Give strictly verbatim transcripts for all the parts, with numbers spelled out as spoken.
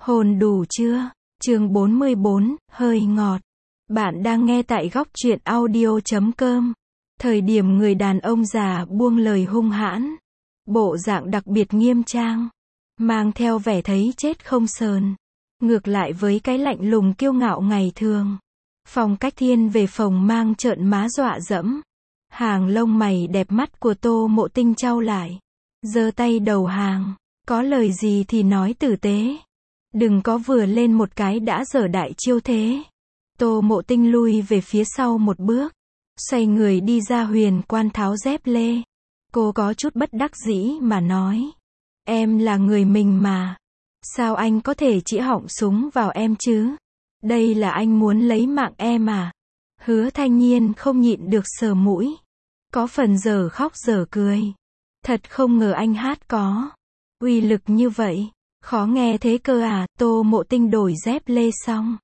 Hồn đủ chưa? Chương bốn mươi bốn, hơi ngọt. Bạn đang nghe tại góc truyện audio chấm com. Thời điểm người đàn ông già buông lời hung hãn, bộ dạng đặc biệt nghiêm trang, mang theo vẻ thấy chết không sờn. Ngược lại với cái lạnh lùng kiêu ngạo ngày thường, phong cách thiên về phòng mang trợn má dọa dẫm. Hàng lông mày đẹp mắt của Tô Mộ Tinh chau lại, giơ tay đầu hàng, có lời gì thì nói tử tế. Đừng có vừa lên một cái đã dở đại chiêu thế. Tô Mộ Tinh lui về phía sau một bước, xoay người đi ra huyền quan tháo dép lê. Cô có chút bất đắc dĩ mà nói. Em là người mình mà. Sao anh có thể chỉ họng súng vào em chứ? Đây là anh muốn lấy mạng em à? Hứa Thanh Nhiên không nhịn được sờ mũi. Có phần dở khóc dở cười. Thật không ngờ anh hát có uy lực như vậy. Khó nghe thế cơ à? Tô Mộ Tinh đổi dép lê xong,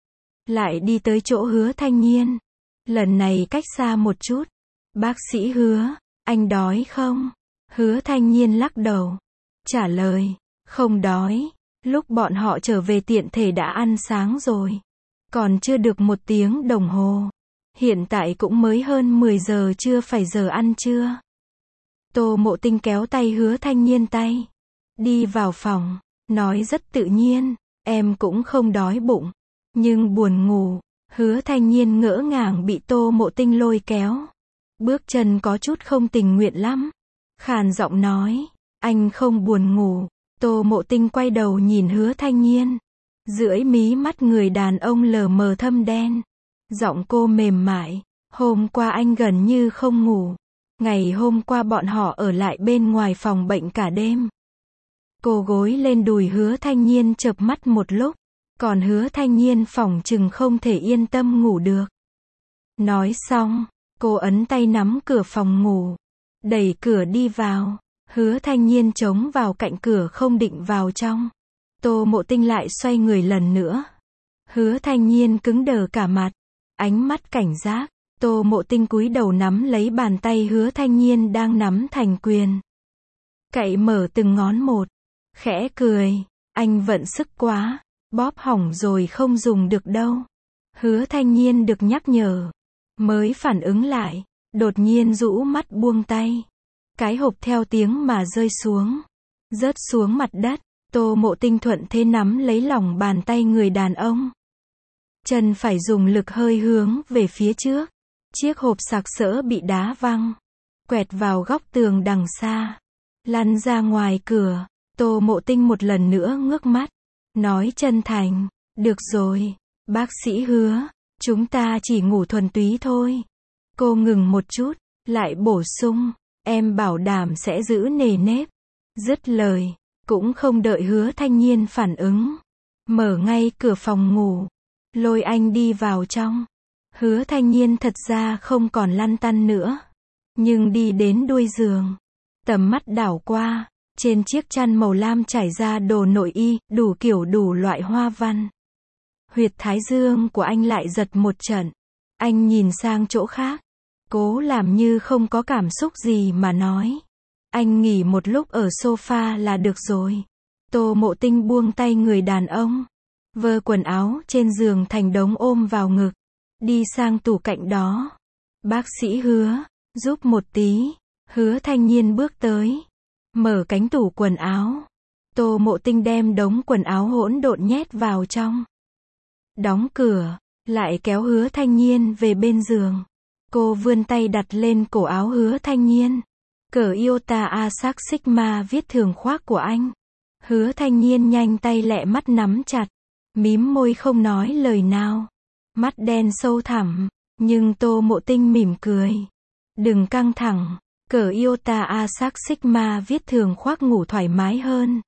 lại đi tới chỗ Hứa Thanh Nhiên. Lần này cách xa một chút. Bác sĩ Hứa, anh đói không? Hứa Thanh Nhiên lắc đầu, trả lời, không đói. Lúc bọn họ trở về tiện thể đã ăn sáng rồi. Còn chưa được một tiếng đồng hồ. Hiện tại cũng mới hơn mười giờ chưa phải giờ ăn trưa. Tô Mộ Tinh kéo tay Hứa Thanh Nhiên tay, đi vào phòng, nói rất tự nhiên, em cũng không đói bụng, nhưng buồn ngủ. Hứa Thanh Nhiên ngỡ ngàng bị Tô Mộ Tinh lôi kéo, bước chân có chút không tình nguyện lắm, khàn giọng nói, anh không buồn ngủ. Tô Mộ Tinh quay đầu nhìn Hứa Thanh Nhiên, dưới mí mắt người đàn ông lờ mờ thâm đen, giọng cô mềm mại, hôm qua anh gần như không ngủ, ngày hôm qua bọn họ ở lại bên ngoài phòng bệnh cả đêm. Cô gối lên đùi Hứa Thanh Nhiên chợp mắt một lúc, còn Hứa Thanh Nhiên phỏng chừng không thể yên tâm ngủ được. Nói xong, cô ấn tay nắm cửa phòng ngủ, đẩy cửa đi vào. Hứa Thanh Nhiên chống vào cạnh cửa không định vào trong. Tô Mộ Tinh lại xoay người lần nữa. Hứa Thanh Nhiên cứng đờ cả mặt, ánh mắt cảnh giác. Tô Mộ Tinh cúi đầu nắm lấy bàn tay Hứa Thanh Nhiên đang nắm thành quyền, cậy mở từng ngón một, khẽ cười, anh vận sức quá, bóp hỏng rồi không dùng được đâu. Hứa Thanh Nhiên được nhắc nhở, mới phản ứng lại, đột nhiên rũ mắt buông tay. Cái hộp theo tiếng mà rơi xuống, rớt xuống mặt đất. Tô Mộ Tinh thuận thế nắm lấy lòng bàn tay người đàn ông, chân phải dùng lực hơi hướng về phía trước. Chiếc hộp sặc sỡ bị đá văng, quẹt vào góc tường đằng xa, lăn ra ngoài cửa. Tô Mộ Tinh một lần nữa ngước mắt, nói chân thành, được rồi, bác sĩ Hứa, chúng ta chỉ ngủ thuần túy thôi. Cô ngừng một chút, lại bổ sung, em bảo đảm sẽ giữ nề nếp. Dứt lời, cũng không đợi Hứa Thanh Nhiên phản ứng, mở ngay cửa phòng ngủ, lôi anh đi vào trong. Hứa Thanh Nhiên thật ra không còn lăn tăn nữa, nhưng đi đến đuôi giường, tầm mắt đảo qua, trên chiếc chăn màu lam trải ra đồ nội y, đủ kiểu đủ loại hoa văn. Huyệt thái dương của anh lại giật một trận. Anh nhìn sang chỗ khác, cố làm như không có cảm xúc gì mà nói, anh nghỉ một lúc ở sofa là được rồi. Tô Mộ Tinh buông tay người đàn ông, vơ quần áo trên giường thành đống ôm vào ngực, đi sang tủ cạnh đó. Bác sĩ Hứa, giúp một tí. Hứa Thanh Nhiên bước tới, mở cánh tủ quần áo. Tô Mộ Tinh đem đống quần áo hỗn độn nhét vào trong, đóng cửa, lại kéo Hứa Thanh Nhiên về bên giường. Cô vươn tay đặt lên cổ áo Hứa Thanh Nhiên, cởi Iota Asac Sigma viết thường khoác của anh. Hứa Thanh Nhiên nhanh tay lẹ mắt nắm chặt, mím môi không nói lời nào, mắt đen sâu thẳm, nhưng Tô Mộ Tinh mỉm cười. Đừng căng thẳng, cởi Iota Asac Sigma viết thường khoác ngủ thoải mái hơn.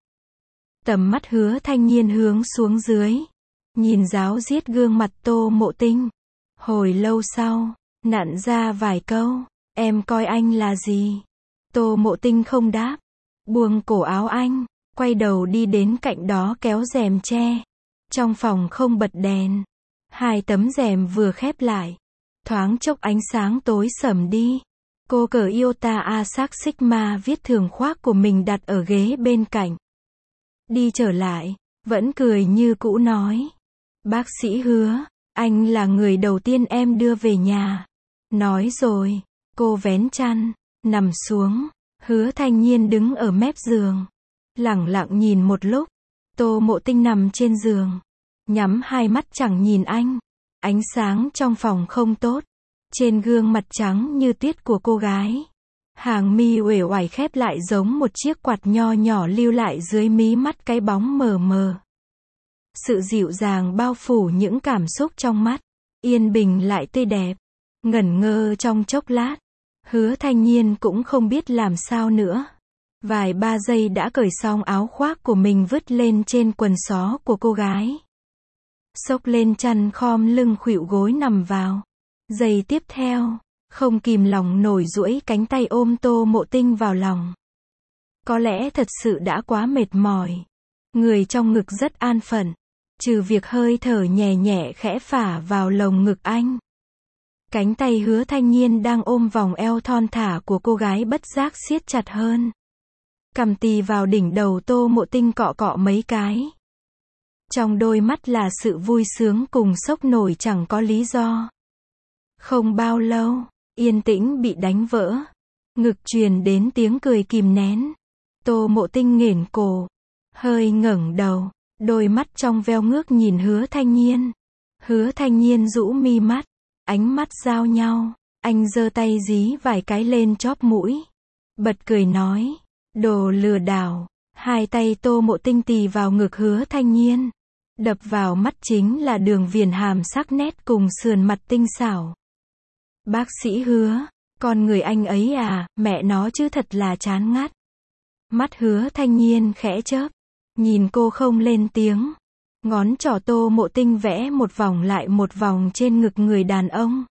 Tầm mắt Hứa Thanh Nhiên hướng xuống dưới, nhìn ráo riết gương mặt Tô Mộ Tinh. Hồi lâu sau, nặn ra vài câu, em coi anh là gì? Tô Mộ Tinh không đáp, buông cổ áo anh, quay đầu đi đến cạnh đó kéo rèm che. Trong phòng không bật đèn, hai tấm rèm vừa khép lại, thoáng chốc ánh sáng tối sầm đi. Cô cởi Iota Asac Sigma viết thường khoác của mình đặt ở ghế bên cạnh, đi trở lại, Vẫn cười như cũ nói. Bác sĩ Hứa, anh là người đầu tiên em đưa về nhà. Nói rồi, cô vén chăn, nằm xuống. Hứa Thanh Nhiên đứng ở mép giường, lẳng lặng nhìn một lúc. Tô Mộ Tinh nằm trên giường, nhắm hai mắt chẳng nhìn anh. Ánh sáng trong phòng không tốt. Trên gương mặt trắng như tuyết của cô gái, hàng mi uể oải khép lại giống một chiếc quạt nho nhỏ lưu lại dưới mí mắt cái bóng mờ mờ. Sự dịu dàng bao phủ những cảm xúc trong mắt, yên bình lại tươi đẹp. Ngẩn ngơ trong chốc lát, Hứa Thanh Nhiên cũng không biết làm sao nữa. Vài ba giây đã cởi xong áo khoác của mình vứt lên trên quần xó của cô gái. Xốc lên chăn khom lưng khuỵu gối nằm vào. Giây tiếp theo, không kìm lòng nổi duỗi cánh tay ôm Tô Mộ Tinh vào lòng. Có lẽ thật sự đã quá mệt mỏi. Người trong ngực rất an phận, trừ việc hơi thở nhẹ nhẹ khẽ phả vào lồng ngực anh. Cánh tay Hứa Thanh Nhiên đang ôm vòng eo thon thả của cô gái bất giác siết chặt hơn. Cầm tì vào đỉnh đầu Tô Mộ Tinh cọ cọ mấy cái. Trong đôi mắt là sự vui sướng cùng sốc nổi chẳng có lý do. Không bao lâu, yên tĩnh bị đánh vỡ. Ngực truyền đến tiếng cười kìm nén. Tô Mộ Tinh nghển cổ, hơi ngẩng đầu, đôi mắt trong veo ngước nhìn Hứa Thanh Nhiên. Hứa Thanh Nhiên rũ mi mắt, ánh mắt giao nhau. Anh giơ tay dí vài cái lên chóp mũi, bật cười nói, đồ lừa đảo. Hai tay Tô Mộ Tinh tì vào ngực Hứa Thanh Nhiên. Đập vào mắt chính là đường viền hàm sắc nét cùng sườn mặt tinh xảo. Bác sĩ Hứa, con người anh ấy à, mẹ nó chứ thật là chán ngắt. Mắt Hứa Thanh Nhiên khẽ chớp, nhìn cô không lên tiếng. Ngón trỏ Tô Mộ Tinh vẽ một vòng lại một vòng trên ngực người đàn ông.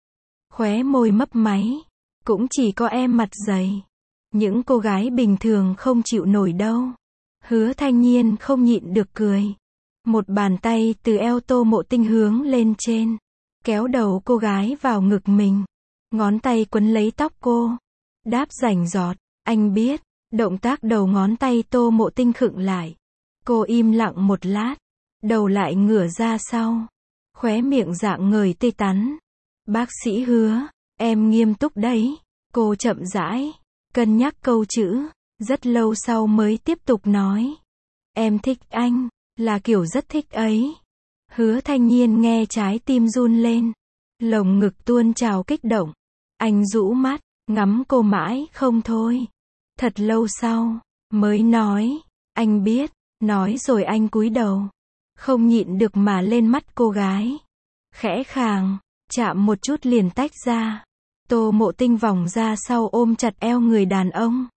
Khóe môi mấp máy, cũng chỉ có em mặt dày. Những cô gái bình thường không chịu nổi đâu. Hứa Thanh Nhiên không nhịn được cười. Một bàn tay từ eo Tô Mộ Tinh hướng lên trên, kéo đầu cô gái vào ngực mình. Ngón tay quấn lấy tóc cô, đáp rành rọt. Anh biết. Động tác đầu ngón tay Tô Mộ Tinh khựng lại. Cô im lặng một lát, đầu lại ngửa ra sau, khóe miệng rạng ngời tươi tắn. Bác sĩ Hứa, em nghiêm túc đấy. Cô chậm rãi, cân nhắc câu chữ, rất lâu sau mới tiếp tục nói. Em thích anh, là kiểu rất thích ấy. Hứa Thanh Nhiên nghe trái tim run lên, lồng ngực tuôn trào kích động. Anh rũ mắt, ngắm cô mãi không thôi. Thật lâu sau, mới nói, anh biết. Nói rồi anh cúi đầu, không nhịn được mà lên mắt cô gái. Khẽ khàng, chạm một chút liền tách ra. Tô Mộ Tinh vòng ra sau ôm chặt eo người đàn ông,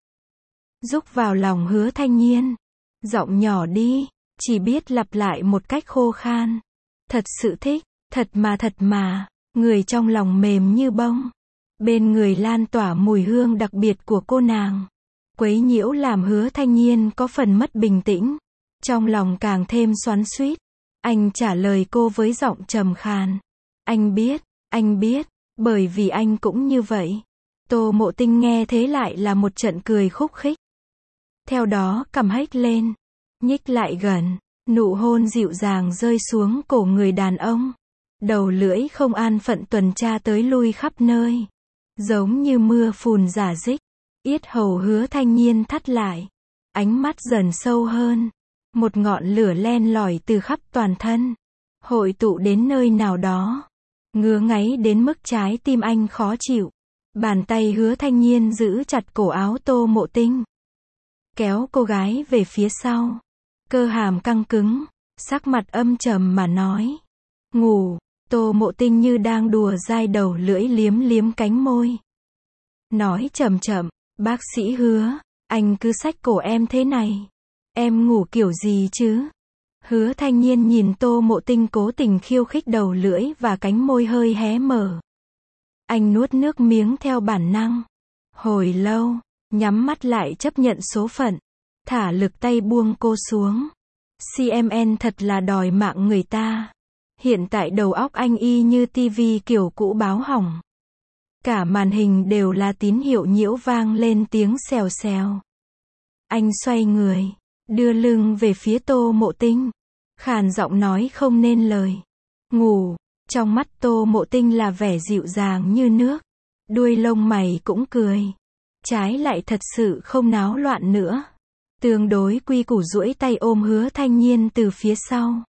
rúc vào lòng Hứa Thanh Nhiên. Giọng nhỏ đi, chỉ biết lặp lại một cách khô khan. Thật sự thích, thật mà thật mà. Người trong lòng mềm như bông. Bên người lan tỏa mùi hương đặc biệt của cô nàng. Quấy nhiễu làm Hứa Thanh Nhiên có phần mất bình tĩnh. Trong lòng càng thêm xoắn xuýt. Anh trả lời cô với giọng trầm khàn. Anh biết, anh biết, bởi vì anh cũng như vậy. Tô Mộ Tinh nghe thế lại là một trận cười khúc khích. Theo đó cầm hếch lên, nhích lại gần, nụ hôn dịu dàng rơi xuống cổ người đàn ông. Đầu lưỡi không an phận tuần tra tới lui khắp nơi, giống như mưa phùn rả rích. Yết hầu Hứa Thanh Nhiên thắt lại, ánh mắt dần sâu hơn. Một ngọn lửa len lỏi từ khắp toàn thân, hội tụ đến nơi nào đó, ngứa ngáy đến mức trái tim anh khó chịu. Bàn tay Hứa Thanh Nhiên giữ chặt cổ áo Tô Mộ Tinh, kéo cô gái về phía sau. Cơ hàm căng cứng, sắc mặt âm trầm mà nói. Ngủ. Tô Mộ Tinh như đang đùa dai đầu lưỡi liếm liếm cánh môi. Nói chậm chậm, bác sĩ Hứa, anh cứ xách cổ em thế này. Em ngủ kiểu gì chứ? Hứa Thanh Nhiên nhìn Tô Mộ Tinh cố tình khiêu khích đầu lưỡi và cánh môi hơi hé mở. Anh nuốt nước miếng theo bản năng. Hồi lâu, nhắm mắt lại chấp nhận số phận. Thả lực tay buông cô xuống. xê em en thật là đòi mạng người ta. Hiện tại đầu óc anh y như tivi kiểu cũ báo hỏng. Cả màn hình đều là tín hiệu nhiễu vang lên tiếng xèo xèo. Anh xoay người, đưa lưng về phía Tô Mộ Tinh, khàn giọng nói không nên lời. Ngủ. Trong mắt Tô Mộ Tinh là vẻ dịu dàng như nước, đuôi lông mày cũng cười, trái lại thật sự không náo loạn nữa. Tương đối quy củ duỗi tay ôm Hứa Thanh Nhiên từ phía sau,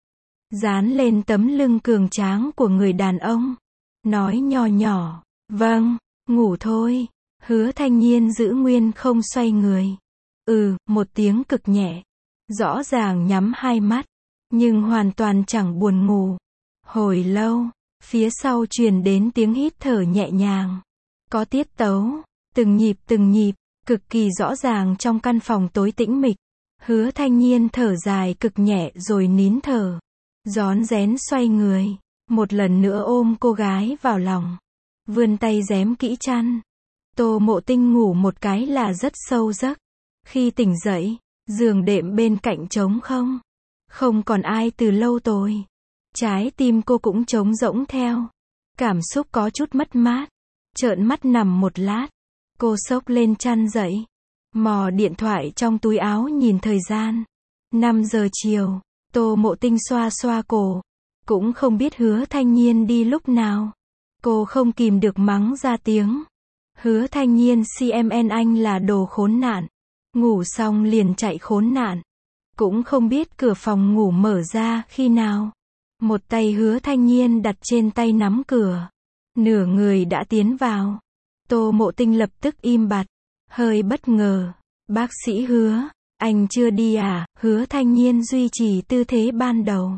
dán lên tấm lưng cường tráng của người đàn ông, nói nho nhỏ, vâng, ngủ thôi. Hứa Thanh Nhiên giữ nguyên không xoay người. Ừ, một tiếng cực nhẹ, rõ ràng nhắm hai mắt, nhưng hoàn toàn chẳng buồn ngủ. Hồi lâu, phía sau truyền đến tiếng hít thở nhẹ nhàng, có tiết tấu, từng nhịp từng nhịp, cực kỳ rõ ràng trong căn phòng tối tĩnh mịch. Hứa Thanh Nhiên thở dài cực nhẹ rồi nín thở, rón rén xoay người, một lần nữa ôm cô gái vào lòng, vươn tay rém kỹ chăn. Tô Mộ Tinh ngủ một cái là rất sâu giấc. Khi tỉnh dậy, giường đệm bên cạnh trống không, không còn ai từ lâu rồi. Trái tim cô cũng trống rỗng theo, cảm xúc có chút mất mát. Trợn mắt nằm một lát, cô xốc lên chăn dậy, mò điện thoại trong túi áo nhìn thời gian. năm giờ chiều, Tô Mộ Tinh xoa xoa cổ, cũng không biết Hứa Thanh Nhiên đi lúc nào. Cô không kìm được mắng ra tiếng. Hứa Thanh Nhiên xê em en anh là đồ khốn nạn. Ngủ xong liền chạy khốn nạn. Cũng không biết cửa phòng ngủ mở ra khi nào. Một tay Hứa Thanh Nhiên đặt trên tay nắm cửa. Nửa người đã tiến vào. Tô Mộ Tinh lập tức im bặt, hơi bất ngờ. Bác sĩ Hứa, anh chưa đi à? Hứa Thanh Nhiên duy trì tư thế ban đầu,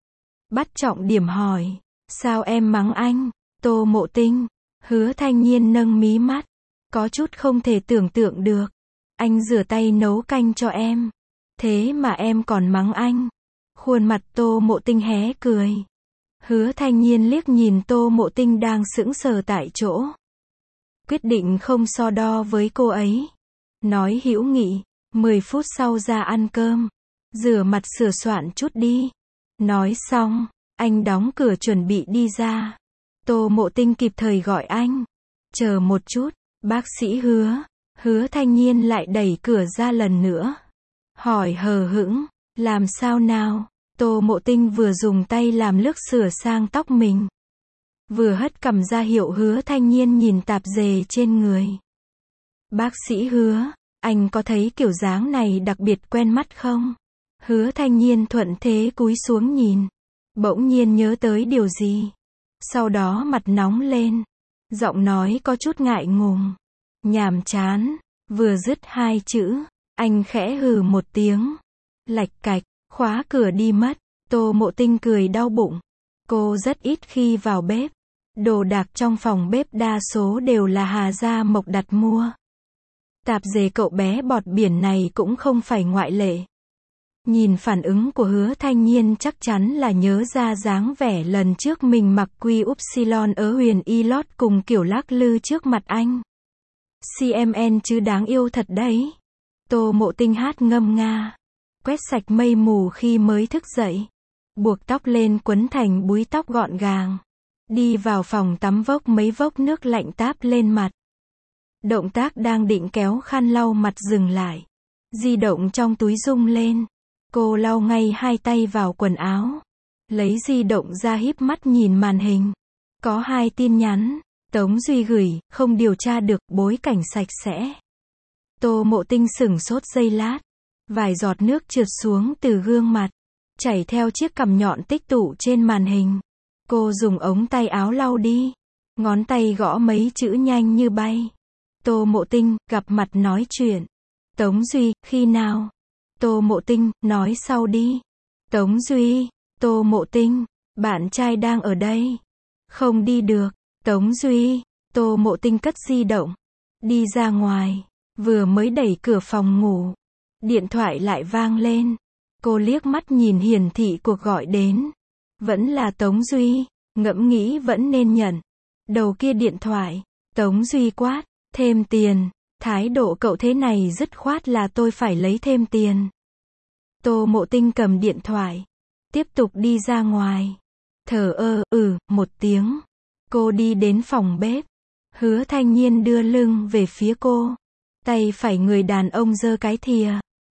bắt trọng điểm hỏi. Sao em mắng anh? Tô Mộ Tinh. Hứa Thanh Nhiên nâng mí mắt, có chút không thể tưởng tượng được. Anh rửa tay nấu canh cho em, thế mà em còn mắng anh. Khuôn mặt Tô Mộ Tinh hé cười. Hứa Thanh Nhiên liếc nhìn Tô Mộ Tinh đang sững sờ tại chỗ, quyết định không so đo với cô ấy, nói hữu nghị. Mười phút sau ra ăn cơm, rửa mặt sửa soạn chút đi. Nói xong, anh đóng cửa chuẩn bị đi ra. Tô Mộ Tinh kịp thời gọi anh. Chờ một chút, bác sĩ Hứa. Hứa Thanh Nhiên lại đẩy cửa ra lần nữa, hỏi hờ hững, làm sao nào? Tô Mộ Tinh vừa dùng tay làm nước sửa sang tóc mình, vừa hất cằm ra hiệu Hứa Thanh Nhiên nhìn tạp dề trên người. Bác sĩ Hứa, anh có thấy kiểu dáng này đặc biệt quen mắt không? Hứa Thanh Nhiên thuận thế cúi xuống nhìn, bỗng nhiên nhớ tới điều gì. Sau đó mặt nóng lên, giọng nói có chút ngại ngùng. Nhàm chán. Vừa dứt hai chữ, anh khẽ hừ một tiếng. Lạch cạch, khóa cửa đi mất. Tô Mộ Tinh cười đau bụng. Cô rất ít khi vào bếp. Đồ đạc trong phòng bếp đa số đều là Hà Gia Mộc đặt mua. Tạp dề cậu bé bọt biển này cũng không phải ngoại lệ. Nhìn phản ứng của Hứa Thanh Nhiên chắc chắn là nhớ ra dáng vẻ lần trước mình mặc quy upsilon ở Huyền Y Lót cùng kiểu lắc lư trước mặt anh. xê em en chứ đáng yêu thật đấy. Tô Mộ Tinh hát ngâm nga, quét sạch mây mù khi mới thức dậy, buộc tóc lên quấn thành búi tóc gọn gàng, đi vào phòng tắm vốc mấy vốc nước lạnh táp lên mặt. Động tác đang định kéo khăn lau mặt dừng lại, di động trong túi rung lên. Cô lau ngay hai tay vào quần áo, lấy di động ra híp mắt nhìn màn hình. Có hai tin nhắn. Tống Duy gửi, không điều tra được, bối cảnh sạch sẽ. Tô Mộ Tinh sửng sốt giây lát. Vài giọt nước trượt xuống từ gương mặt, chảy theo chiếc cằm nhọn tích tụ trên màn hình. Cô dùng ống tay áo lau đi. Ngón tay gõ mấy chữ nhanh như bay. Tô Mộ Tinh, gặp mặt nói chuyện. Tống Duy, khi nào? Tô Mộ Tinh, nói sau đi. Tống Duy, Tô Mộ Tinh, bạn trai đang ở đây. Không đi được. Tống Duy, Tô Mộ Tinh cất di động, đi ra ngoài, vừa mới đẩy cửa phòng ngủ, điện thoại lại vang lên. Cô liếc mắt nhìn hiển thị cuộc gọi đến, vẫn là Tống Duy, ngẫm nghĩ vẫn nên nhận. Đầu kia điện thoại, Tống Duy quát, thêm tiền, thái độ cậu thế này dứt khoát là tôi phải lấy thêm tiền. Tô Mộ Tinh cầm điện thoại, tiếp tục đi ra ngoài, thở ơ, ừ, một tiếng. Cô đi đến phòng bếp. Hứa Thanh Nhiên đưa lưng về phía cô. Tay phải người đàn ông giơ cái thìa.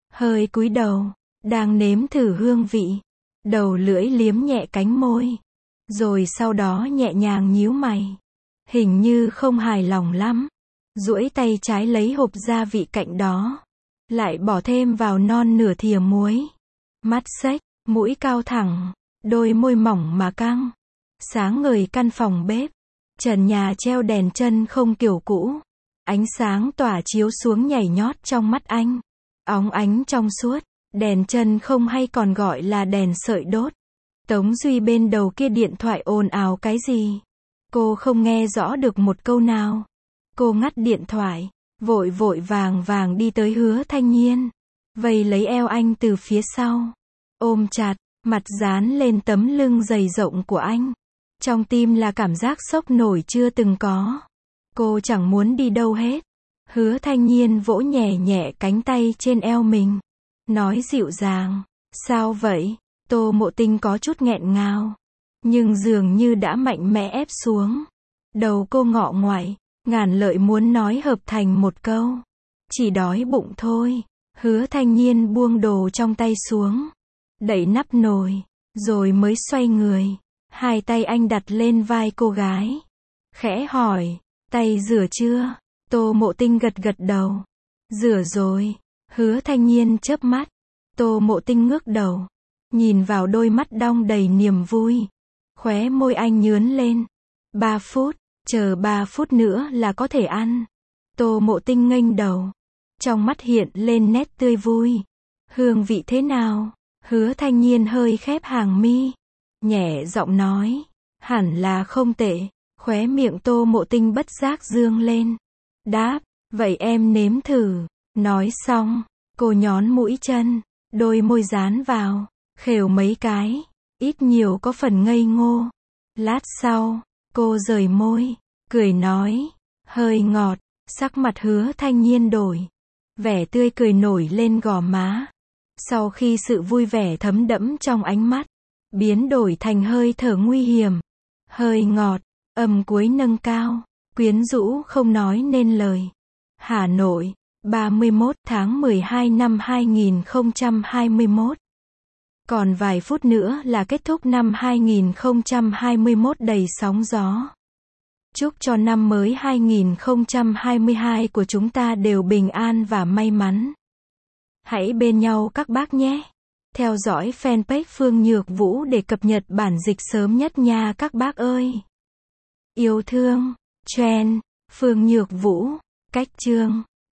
hơi cúi đầu, đang nếm thử hương vị. Đầu lưỡi liếm nhẹ cánh môi. Rồi sau đó nhẹ nhàng nhíu mày. Hình như không hài lòng lắm. Duỗi tay trái lấy hộp gia vị cạnh đó. Lại bỏ thêm vào non nửa thìa muối. Mắt xếch, mũi cao thẳng, đôi môi mỏng mà căng. Sáng ngời căn phòng bếp. Trần nhà treo đèn chân không kiểu cũ. Ánh sáng tỏa chiếu xuống nhảy nhót trong mắt anh. Óng ánh trong suốt. Đèn chân không hay còn gọi là đèn sợi đốt. Tống Duy bên đầu kia điện thoại ồn ào cái gì? Cô không nghe rõ được một câu nào. Cô ngắt điện thoại, vội vội vàng vàng đi tới Hứa Thanh Nhiên. Vây lấy eo anh từ phía sau. Ôm chặt, mặt dán lên tấm lưng dày rộng của anh. Trong tim là cảm giác sốc nổi chưa từng có. Cô chẳng muốn đi đâu hết. Hứa Thanh Nhiên vỗ nhẹ nhẹ cánh tay trên eo mình. Nói dịu dàng. Sao vậy? Tô Mộ Tinh có chút nghẹn ngào. Nhưng dường như đã mạnh mẽ ép xuống. Đầu cô ngọ ngoại. Ngàn lợi muốn nói hợp thành một câu. Chỉ đói bụng thôi. Hứa Thanh Nhiên buông đồ trong tay xuống. Đẩy nắp nồi. Rồi mới xoay người. Hai tay anh đặt lên vai cô gái. Khẽ hỏi. Tay rửa chưa? Tô Mộ Tinh gật gật đầu. Rửa rồi. Hứa Thanh Nhiên chớp mắt. Tô Mộ Tinh ngước đầu. Nhìn vào đôi mắt đong đầy niềm vui. Khóe môi anh nhướn lên. Ba phút. Chờ ba phút nữa là có thể ăn. Tô Mộ Tinh nghênh đầu. Trong mắt hiện lên nét tươi vui. Hương vị thế nào? Hứa Thanh Nhiên hơi khép hàng mi. Nhẹ giọng nói. Hẳn là không tệ. Khóe miệng Tô Mộ Tinh bất giác dương lên. Đáp. Vậy em nếm thử. Nói xong. Cô nhón mũi chân. Đôi môi dán vào. Khều mấy cái. Ít nhiều có phần ngây ngô. Lát sau. Cô rời môi. Cười nói. Hơi ngọt. Sắc mặt Hứa Thanh Nhiên đổi. Vẻ tươi cười nổi lên gò má. Sau khi sự vui vẻ thấm đẫm trong ánh mắt. Biến đổi thành hơi thở nguy hiểm. Hơi ngọt. Âm cuối nâng cao. Quyến rũ không nói nên lời. Hà Nội. ba mươi mốt tháng mười hai năm hai nghìn không trăm hai mươi mốt. Còn vài phút nữa là kết thúc năm hai nghìn không trăm hai mươi mốt đầy sóng gió. Chúc cho năm mới hai nghìn không trăm hai mươi hai của chúng ta đều bình an và may mắn. Hãy bên nhau các bác nhé. Theo dõi fanpage Phương Nhược Vũ để cập nhật bản dịch sớm nhất nha các bác ơi. Yêu thương, Trend, Phương Nhược Vũ, cách chương.